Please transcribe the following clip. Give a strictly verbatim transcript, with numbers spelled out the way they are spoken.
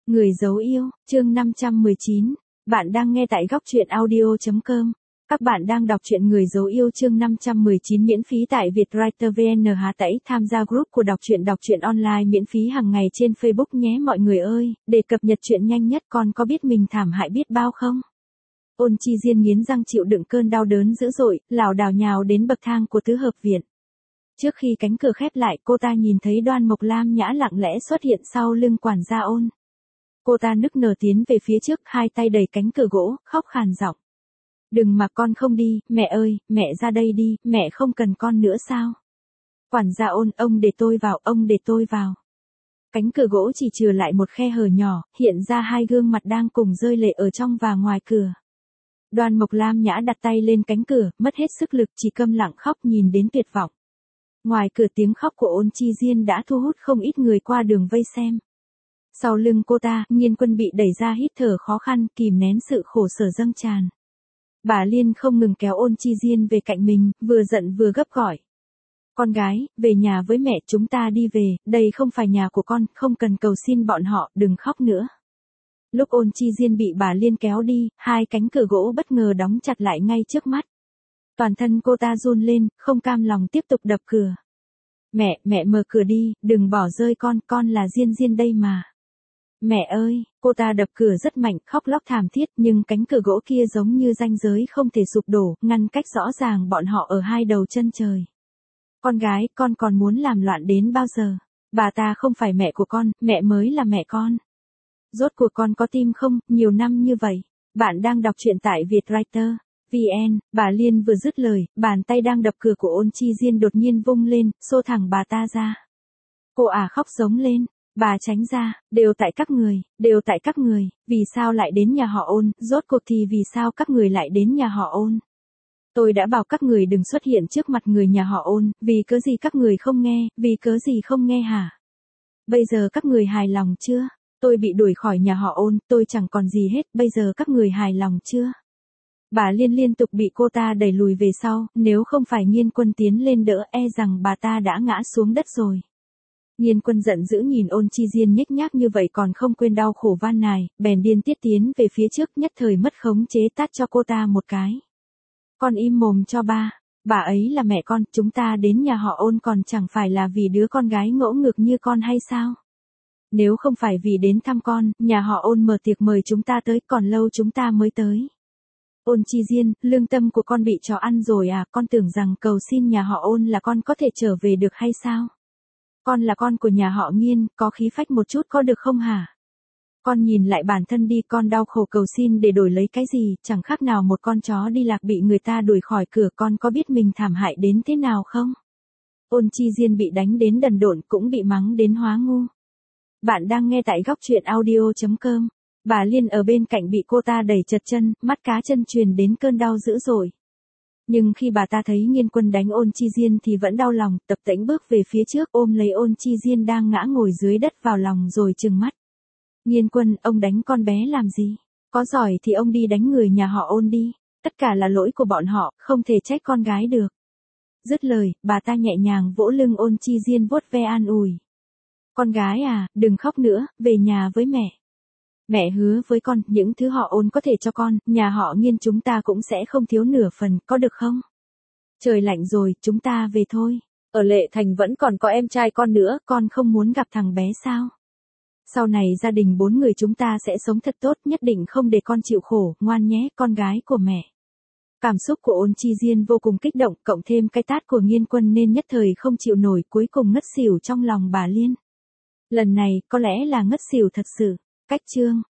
Người dấu yêu, chương năm trăm mười chín. Bạn đang nghe tại góc truyện audio chấm com. Các bạn đang đọc truyện Người dấu yêu chương năm trăm mười chín miễn phí tại Vietwriter vê en. Há tẩy tham gia group của đọc truyện đọc truyện online miễn phí hàng ngày trên Facebook nhé mọi người ơi, để cập nhật truyện nhanh nhất. Con có biết mình thảm hại biết bao không? Ôn Chi Diên nghiến răng chịu đựng cơn đau đớn dữ dội, lảo đảo nhào đến bậc thang của tứ hợp viện. Trước khi cánh cửa khép lại, cô ta nhìn thấy Đoan Mộc Lam Nhã lặng lẽ xuất hiện sau lưng quản gia Ôn. Cô ta nức nở tiến về phía trước, hai tay đẩy cánh cửa gỗ, khóc khàn giọng. Đừng mà con không đi, mẹ ơi, mẹ ra đây đi, mẹ không cần con nữa sao? Quản gia Ôn, ông để tôi vào, ông để tôi vào. Cánh cửa gỗ chỉ chừa lại một khe hở nhỏ, hiện ra hai gương mặt đang cùng rơi lệ ở trong và ngoài cửa. Đoan Mộc Lam Nhã đặt tay lên cánh cửa, mất hết sức lực, chỉ câm lặng khóc nhìn đến tuyệt vọng. Ngoài cửa tiếng khóc của Ôn Chi Diên đã thu hút không ít người qua đường vây xem. Sau lưng cô ta, Nghiên Quân bị đẩy ra hít thở khó khăn, kìm nén sự khổ sở dâng tràn. Bà Liên không ngừng kéo Ôn Chi Diên về cạnh mình, vừa giận vừa gấp gọi. Con gái, về nhà với mẹ, chúng ta đi về, đây không phải nhà của con, không cần cầu xin bọn họ, đừng khóc nữa. Lúc Ôn Chi Diên bị bà Liên kéo đi, hai cánh cửa gỗ bất ngờ đóng chặt lại ngay trước mắt. Toàn thân cô ta run lên, không cam lòng tiếp tục đập cửa. Mẹ, mẹ mở cửa đi, đừng bỏ rơi con, con là Diên Diên đây mà. Mẹ ơi, cô ta đập cửa rất mạnh, khóc lóc thảm thiết, nhưng cánh cửa gỗ kia giống như ranh giới không thể sụp đổ, ngăn cách rõ ràng bọn họ ở hai đầu chân trời. Con gái, con còn muốn làm loạn đến bao giờ? Bà ta không phải mẹ của con, mẹ mới là mẹ con. Rốt cuộc con có tim không, nhiều năm như vậy. Bạn đang đọc truyện tại Vietwriter vê en. Bà Liên vừa dứt lời, bàn tay đang đập cửa của Ôn Chi Diên đột nhiên vung lên, xô thẳng bà ta ra. Cô ả khóc giống lên. Bà tránh ra, đều tại các người, đều tại các người, vì sao lại đến nhà họ Ôn, rốt cuộc thì vì sao các người lại đến nhà họ Ôn. Tôi đã bảo các người đừng xuất hiện trước mặt người nhà họ Ôn, vì cớ gì các người không nghe, vì cớ gì không nghe hả? Bây giờ các người hài lòng chưa? Tôi bị đuổi khỏi nhà họ Ôn, tôi chẳng còn gì hết, bây giờ các người hài lòng chưa? Bà Liên liên tục bị cô ta đẩy lùi về sau, nếu không phải Nghiên Quân tiến lên đỡ e rằng bà ta đã ngã xuống đất rồi. Nghiên Quân giận dữ nhìn Ôn Chi Diên nhếch nhác như vậy còn không quên đau khổ van nài, bèn điên tiết tiến về phía trước, nhất thời mất khống chế tát cho cô ta một cái. Con im mồm cho ba, bà ấy là mẹ con, chúng ta đến nhà họ Ôn còn chẳng phải là vì đứa con gái ngỗ ngược như con hay sao? Nếu không phải vì đến thăm con, nhà họ Ôn mở tiệc mời chúng ta tới, còn lâu chúng ta mới tới. Ôn Chi Diên, lương tâm của con bị chó ăn rồi à, con tưởng rằng cầu xin nhà họ Ôn là con có thể trở về được hay sao? Con là con của nhà họ Nghiên, có khí phách một chút có được không hả? Con nhìn lại bản thân đi, con đau khổ cầu xin để đổi lấy cái gì, chẳng khác nào một con chó đi lạc bị người ta đuổi khỏi cửa, con có biết mình thảm hại đến thế nào không? Ôn Chi Diên bị đánh đến đần độn, cũng bị mắng đến hóa ngu. Bạn đang nghe tại góc truyện audio chấm com. Bà Liên ở bên cạnh bị cô ta đẩy chật chân, mắt cá chân truyền đến cơn đau dữ dội. Nhưng khi bà ta thấy Nghiên Quân đánh Ôn Chi Diên thì vẫn đau lòng, tập tễnh bước về phía trước ôm lấy Ôn Chi Diên đang ngã ngồi dưới đất vào lòng rồi trừng mắt. Nghiên Quân, ông đánh con bé làm gì? Có giỏi thì ông đi đánh người nhà họ Ôn đi, tất cả là lỗi của bọn họ, không thể trách con gái được. Dứt lời, bà ta nhẹ nhàng vỗ lưng Ôn Chi Diên vuốt ve an ủi. Con gái à, đừng khóc nữa, về nhà với mẹ. Mẹ hứa với con, những thứ họ Ôn có thể cho con, nhà họ Nghiên chúng ta cũng sẽ không thiếu nửa phần, có được không? Trời lạnh rồi, chúng ta về thôi. Ở Lệ Thành vẫn còn có em trai con nữa, con không muốn gặp thằng bé sao? Sau này gia đình bốn người chúng ta sẽ sống thật tốt, nhất định không để con chịu khổ, ngoan nhé, con gái của mẹ. Cảm xúc của Ôn Chi Diên vô cùng kích động, cộng thêm cái tát của Nghiên Quân nên nhất thời không chịu nổi, cuối cùng ngất xỉu trong lòng bà Liên. Lần này, có lẽ là ngất xỉu thật sự. Cách chương